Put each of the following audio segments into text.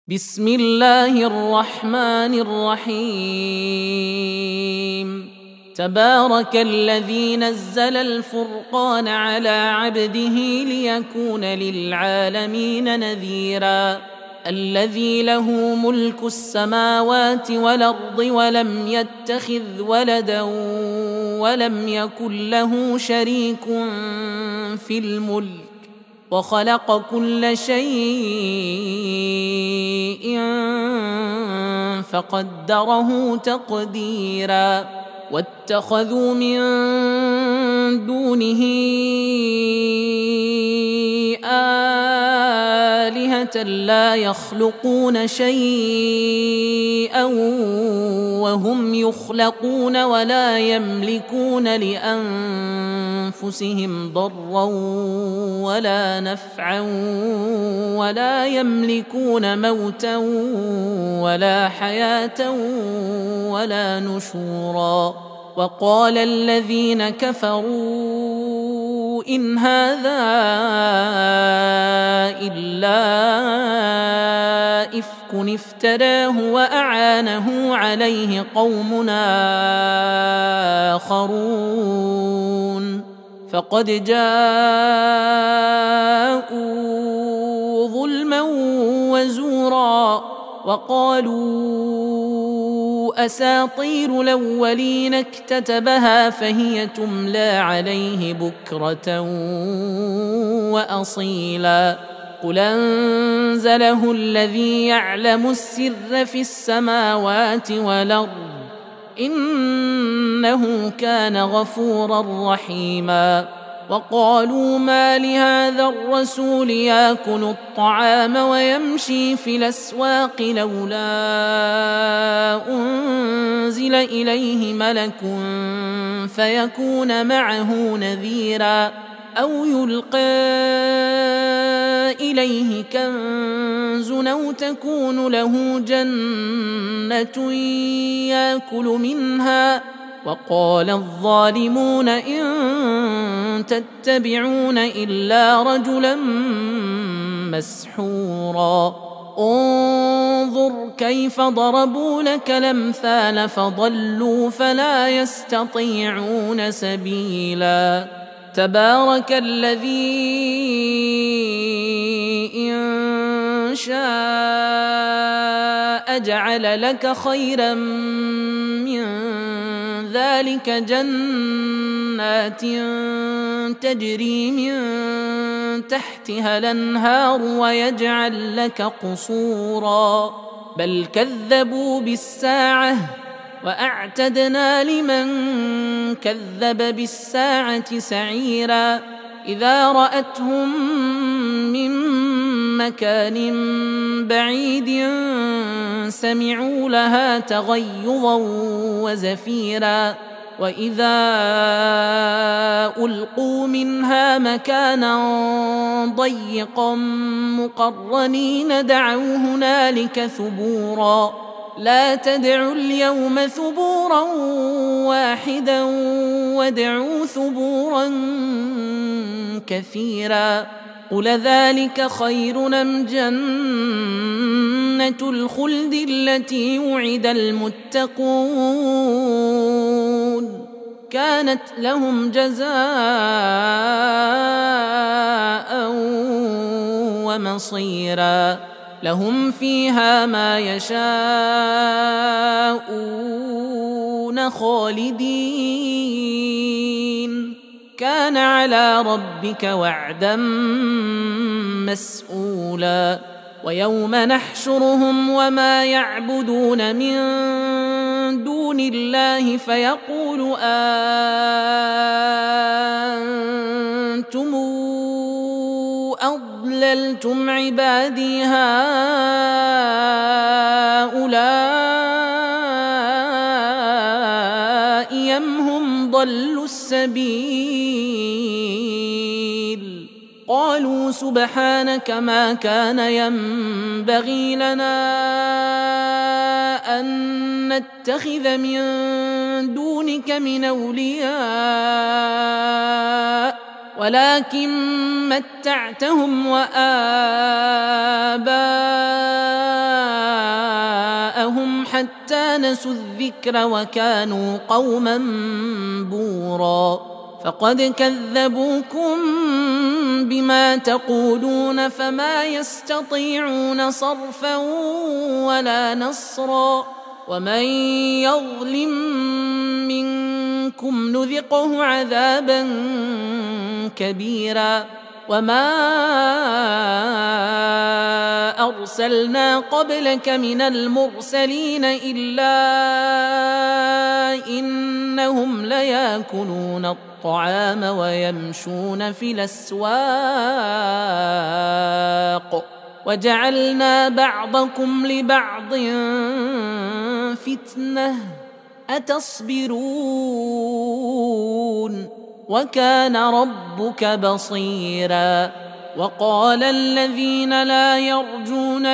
بسم الله الرحمن الرحيم. تبارك الذي نزل الفرقان على عبده ليكون للعالمين نذيرا. الذي له ملك السماوات والأرض ولم يتخذ ولدا ولم يكن له شريك في الملك وخلق كل شيء فقدره تقديرا. واتخذوا من دونه آلهة لا يخلقون شيئا وهم يخلقون ولا يملكون لأنفسهم ضرا ولا نفعا ولا يملكون موتا ولا حياة ولا نشورا. وقال الذين كفروا إن هذا إلا إفك افتراه وأعانه عليه قوم آخرون فقد جاءوا ظلما وزورا. وقالوا أساطير الأولين اكتتبها فهي تملى عليه بكرة وأصيلا. قل أنزله الذي يعلم السر في السماوات والأرض إنه كان غفورا رحيما. وقالوا ما لهذا الرسول يأكل الطعام ويمشي في الأسواق لولا أنزل إليه ملك فيكون معه نذيرا أو يلقى إليه كنز أو تكون له جنة يأكل منها. وقال الظالمون إن تتبعون إلا رجلا مسحورا. انظر كيف ضربوا لك الأمثال فضلوا فلا يستطيعون سبيلا. تبارك الذي إن شاء جعل لك خيرا من ذلك جنات تجري من تحتها الأنهار ويجعل لك قصورا بل كذبوا بالساعة وأعتدنا لمن كذب بالساعة سعيرا. إذا رأتهم من مكان بعيد سمعوا لها تغيظا وزفيرا. وإذا ألقوا منها مكانا ضيقا مقرنين دعوا هنالك ثبورا. لا تدعوا اليوم ثبورا واحدا وادعوا ثبورا كثيرا. قل ذلك خير أم جنة الخلد التي وعد المتقون كانت لهم جزاء ومصيرا. لهم فيها ما يشاءون خالدين كان على ربك وعدا مسئولا. ويوم نحشرهم وما يعبدون من دون الله فيقول أنتم أضللتم عبادي هؤلاء أم هم ضلوا السبيل. قالوا سبحانك ما كان ينبغي لنا أن نتخذ من دونك من أولياء ولكن متعتهم وآباءهم حتى نسوا الذكر وكانوا قوما بورا فقد كذبوكم بما تقولون فما يستطيعون صرفا ولا نصرا ومن يظلم منكم نذقه عذابا كبيرا وما أرسلنا قبلك من المرسلين إلا إنهم ليأكلون الطعام ويمشون في الأسواق وجعلنا بعضكم لبعض فتنة أتصبرون وكان ربك بصيرا وقال الذين لا يرجون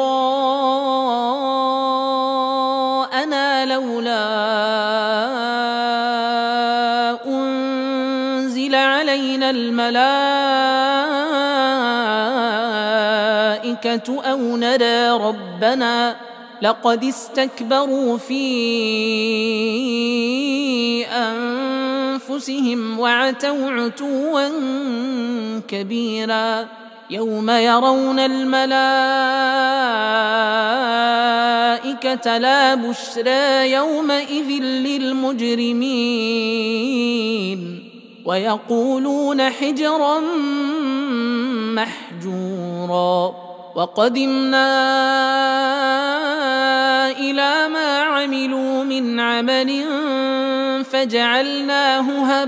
لقاءنا لولا أنزل علينا الملائكة أو نرى ربنا لقد استكبروا في أنفسهم وعتوا عتوا كبيرا يوم يرون الملائكة لا بشرى يومئذ للمجرمين ويقولون حجرا محجورا وقدمنا إلى ما عملوا من عمل فجعلناه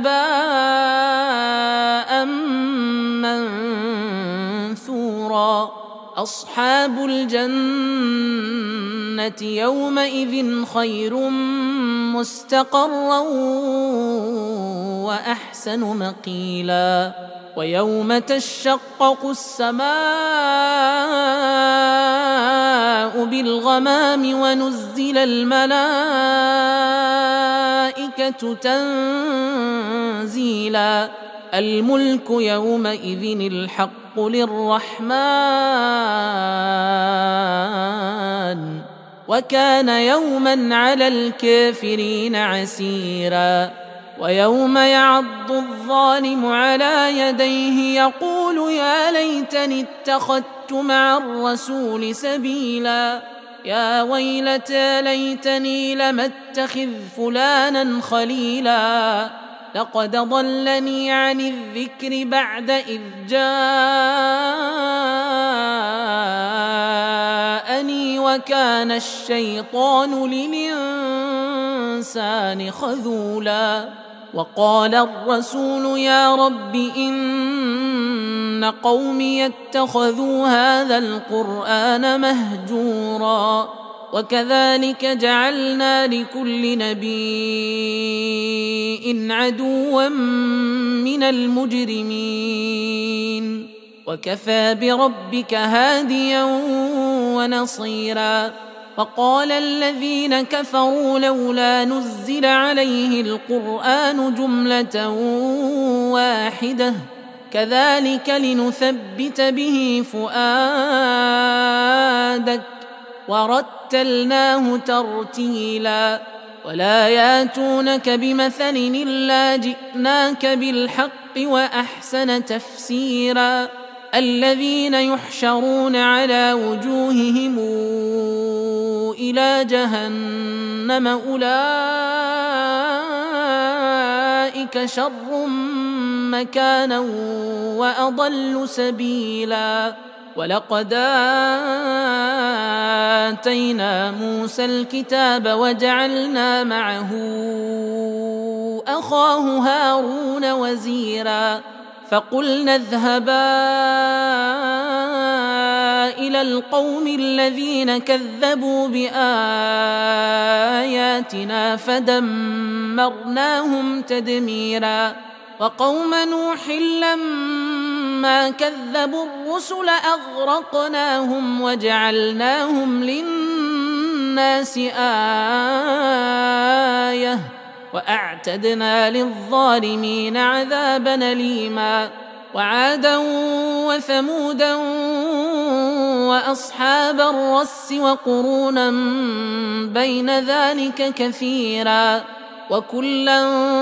هباء منثورا أصحاب الجنة يومئذ خير مستقرا وأحسن مقيلا ويوم تشقق السماء بالغمام ونزل الملائكة تنزيلا الملك يومئذ الحق للرحمن وكان يوما على الكافرين عسيرا ويوم يعض الظالم على يديه يقول يا ليتني اتخذت مع الرسول سبيلا يا ويلتى ليتني لم اتخذ فلانا خليلا لقد ضلني عن الذكر بعد إذ جاءني وكان الشيطان للإنسان خذولا وقال الرسول يا رب إن قومي اتخذوا هذا القرآن مهجورا وكذلك جعلنا لكل نبي عدوا من المجرمين وكفى بربك هاديا ونصيرا وقال الذين كفروا لولا نزل عليه القرآن جملة واحدة كذلك لنثبت به فؤادك ورتلناه ترتيلا ولا ياتونك بمثل إلا جئناك بالحق وأحسن تفسيرا الذين يحشرون على وجوههم إلى جهنم أولئك شر مكانا وأضل سبيلا ولقد آتينا موسى الكتاب وجعلنا معه أخاه هارون وزيرا فقلنا اذهبا إلى القوم الذين كذبوا بآياتنا فدمرناهم تدميرا وقوم نوح لما كذبوا الرسل أغرقناهم وجعلناهم للناس آية وأعتدنا للظالمين عذابا أليما وعادا وثمودا وأصحاب الرس وقرونا بين ذلك كثيرا وكلا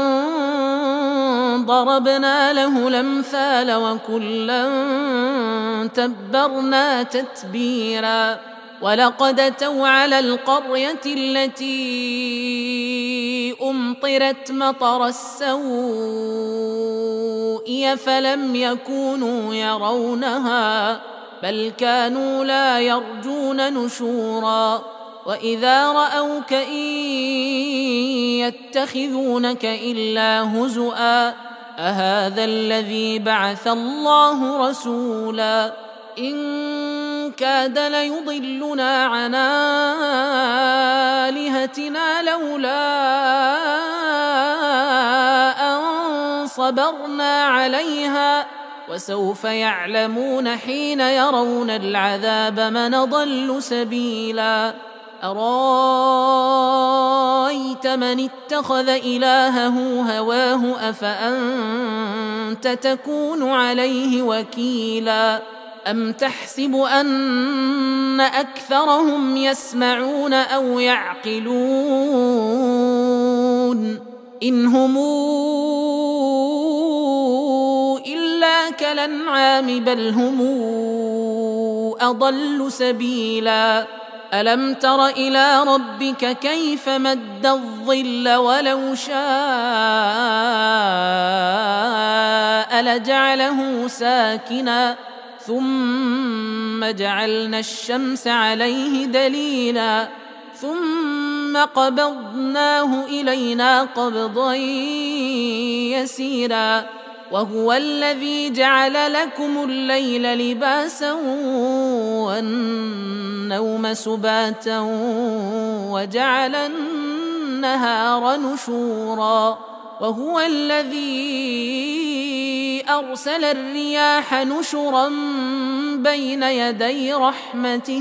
ضربنا له الأمثال وكلا تبرنا تتبيرا ولقد أتوا على القرية التي أمطرت مطر السوء فلم يكونوا يرونها بل كانوا لا يرجون نشورا وإذا رأوك إن يتخذونك إلا هزؤا أهذا الذي بعث الله رسولا إن كاد ليضلنا عن آلهتنا لولا أن صبرنا عليها وسوف يعلمون حين يرون العذاب من ضل سبيلا أرأيت من اتخذ إلهه هواه أفأنت تكون عليه وكيلا أم تحسب أن أكثرهم يسمعون أو يعقلون إن هم إلا كالأنعام بل هم أضل سبيلا ألم تر إلى ربك كيف مد الظل ولو شاء لجعله ساكنا ثم جعلنا الشمس عليه دليلا ثم قبضناه إلينا قبضا يسيرا وهو الذي جعل لكم الليل لباسا والنوم سباتا وجعل النهار نشورا وهو الذي أرسل الرياح نشرا بين يدي رحمته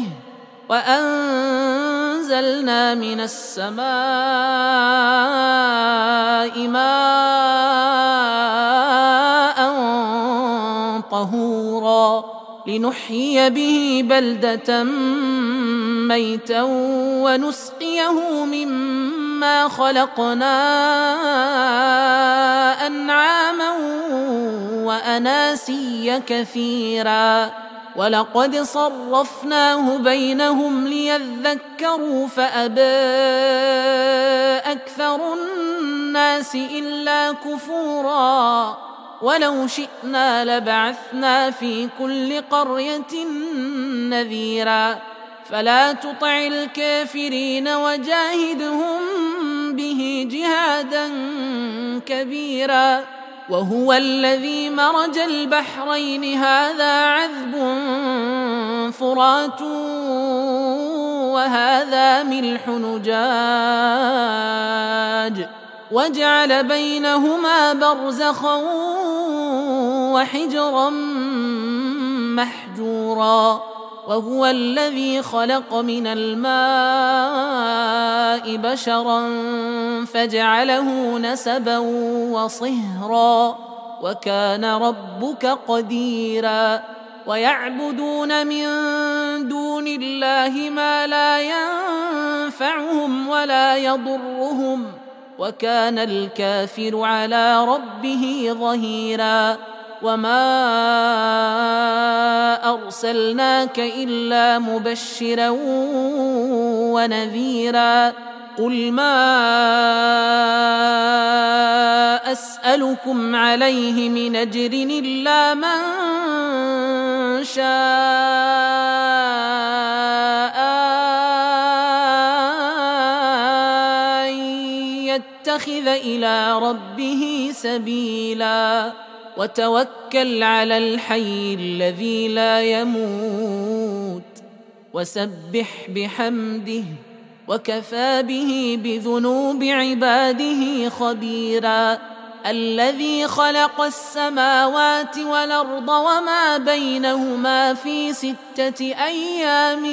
وأنزلنا من السماء ماء طهورا لنحيي به بلدة ميتا ونسقيه مما خلقنا أنعاما وأناسيا كثيرا ولقد صرفناه بينهم ليذكروا فأبى أكثر الناس إلا كفورا ولو شئنا لبعثنا في كل قرية نذيرا فلا تطع الكافرين وجاهدهم به جهادا كبيرا وهو الذي مرج البحرين هذا عذب فرات وهذا ملح نجاج وجعل بينهما برزخا وحجرا محجورا وهو الذي خلق من الماء بشرا فجعله نسبا وصهرا وكان ربك قديرا ويعبدون من دون الله ما لا ينفعهم ولا يضرهم وكان الكافر على ربه ظهيرا وما أرسلناك إلا مبشرا ونذيرا قل ما أسألكم عليه من أجر إلا من شاء أن يتخذ إلى ربه سبيلا وتوكل على الحي الذي لا يموت وسبح بحمده وكفى به بذنوب عباده خبيرا الذي خلق السماوات والأرض وما بينهما في 6 أيام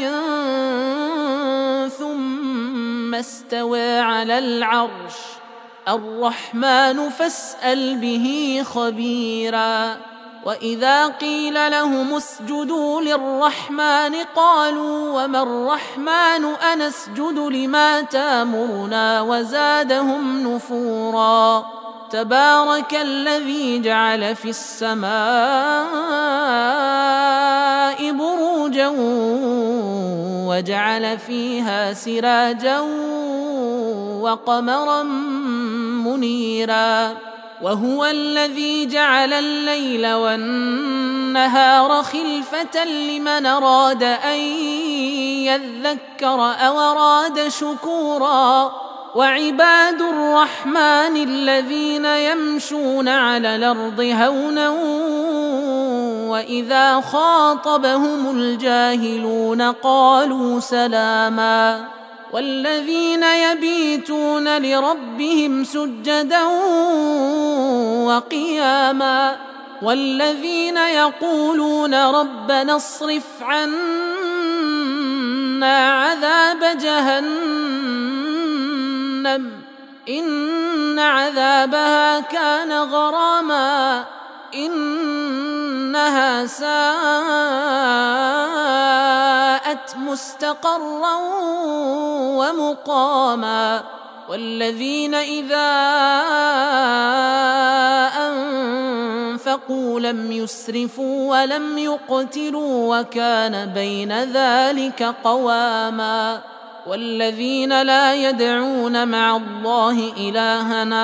ثم استوى على العرش الرحمن فاسأل به خبيرا وإذا قيل لهم اسجدوا للرحمن قالوا وما الرحمن أنسجد لما تامرنا وزادهم نفورا تبارك الذي جعل في السماء بروجا وجعل فيها سراجا وقمرا منيرا وهو الذي جعل الليل والنهار خلفة لمن أراد أن يذكر أو أراد شكورا وعباد الرحمن الذين يمشون على الأرض هونا وإذا خاطبهم الجاهلون قالوا سلاما والذين يبيتون لربهم سجدا وقياما والذين يقولون ربنا اصرف عنا عذاب جهنم إن عذابها كان غراما إنها ساءت مستقرا ومقاما والذين إذا أنفقوا لم يسرفوا ولم يقتروا وكان بين ذلك قواما والذين لا يدعون مع الله إلهنا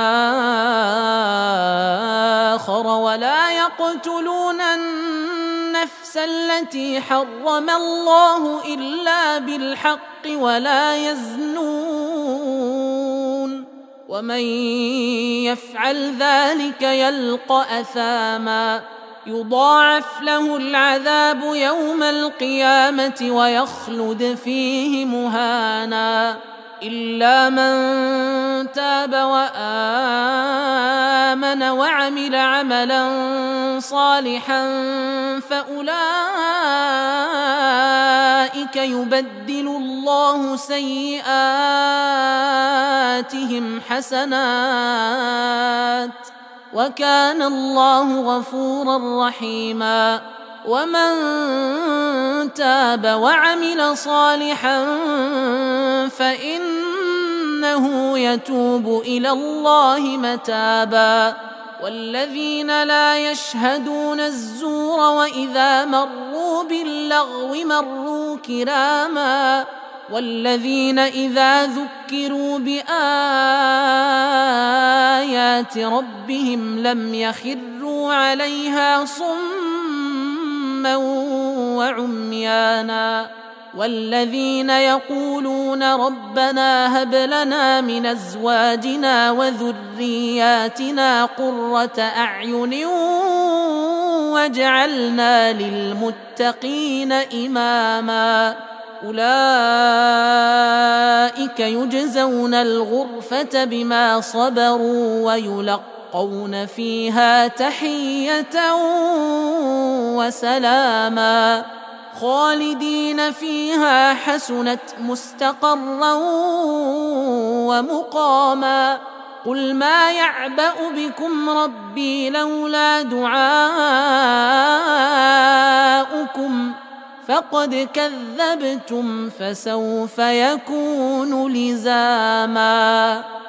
آخر ولا يقتلون النفس التي حرم الله إلا بالحق ولا يزنون ومن يفعل ذلك يلقى أثاما يضاعف له العذاب يوم القيامة ويخلد فيه مهانا إلا من تاب وآمن وعمل عملا صالحا فأولئك يبدل الله سيئاتهم حسنات وكان الله غفورا رحيما ومن تاب وعمل صالحا فإنه يتوب إلى الله متابا والذين لا يشهدون الزور وإذا مروا باللغو مروا كراما والذين إذا ذكروا بآيات ربهم لم يخروا عليها صما وعميانا والذين يقولون ربنا هب لنا من أزواجنا وذرياتنا قرة أعين واجعلنا للمتقين إماما أولئك يجزون الغرفة بما صبروا ويلقون فيها تحية وسلاما خالدين فيها حسنت مستقرا ومقاما قل ما يعبأ بكم ربي لولا دعاؤكم فقد كذبتم فسوف يكون لزاما.